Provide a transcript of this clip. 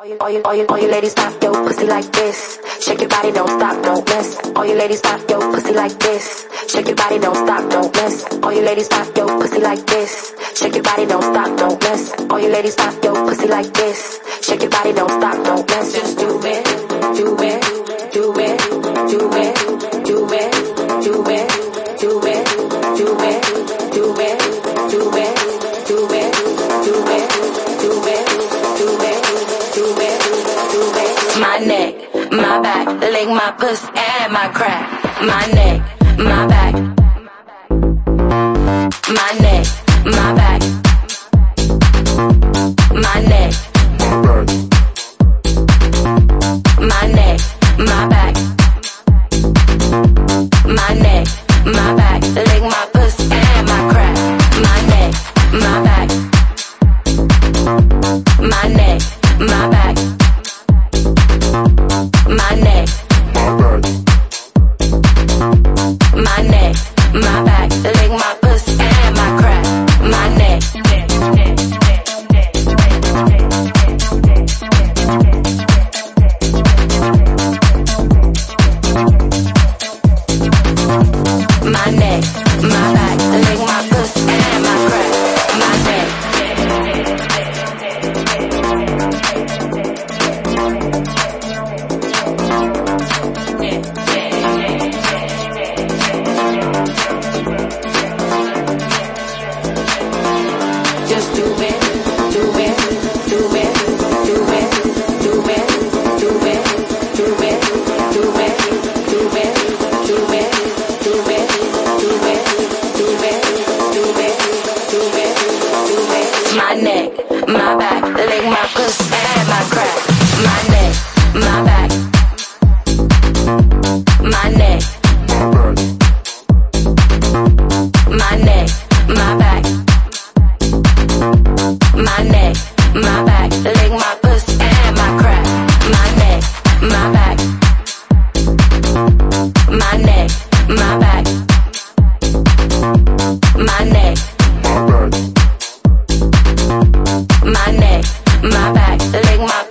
All you ladies pop your pussy like this. Shake your body, don't stop, don't miss. All you ladies pop your pussy like this. Shake your body, don't stop, don't miss. All you ladies pop your pussy like this. Shake your body, don't stop, don't miss. All you ladies pop your pussy like this. Shake your body, don't stop, don't miss. Just do it, do it, do it, do it, do it, do it, do it, do it, do it, do it, do it, do it, do it, do it. My neck, my back, lick my pussy and my crack. My neck, my back. My neck, my back. My neck. My neck, my back. My neck, my back, lick my pussy and my crack. My neck, my back. My neck, my back. My neck, my neck, my back, lick my pussy and my crack. My neck, my neck, my back, lick my pussy and my crack. My neck. Just do it, do it, do it, do it, do it, do it, do it, do it, do it, do it, do it, do it, do it, do it, do it, do it. My neck, my back, lick my pussy and my crack. My neck, my back. My neck, my neck, my back. My neck, my back, lick my pussy and my crack. My neck, my back. My neck, my back. My neck, my neck, my back, lick my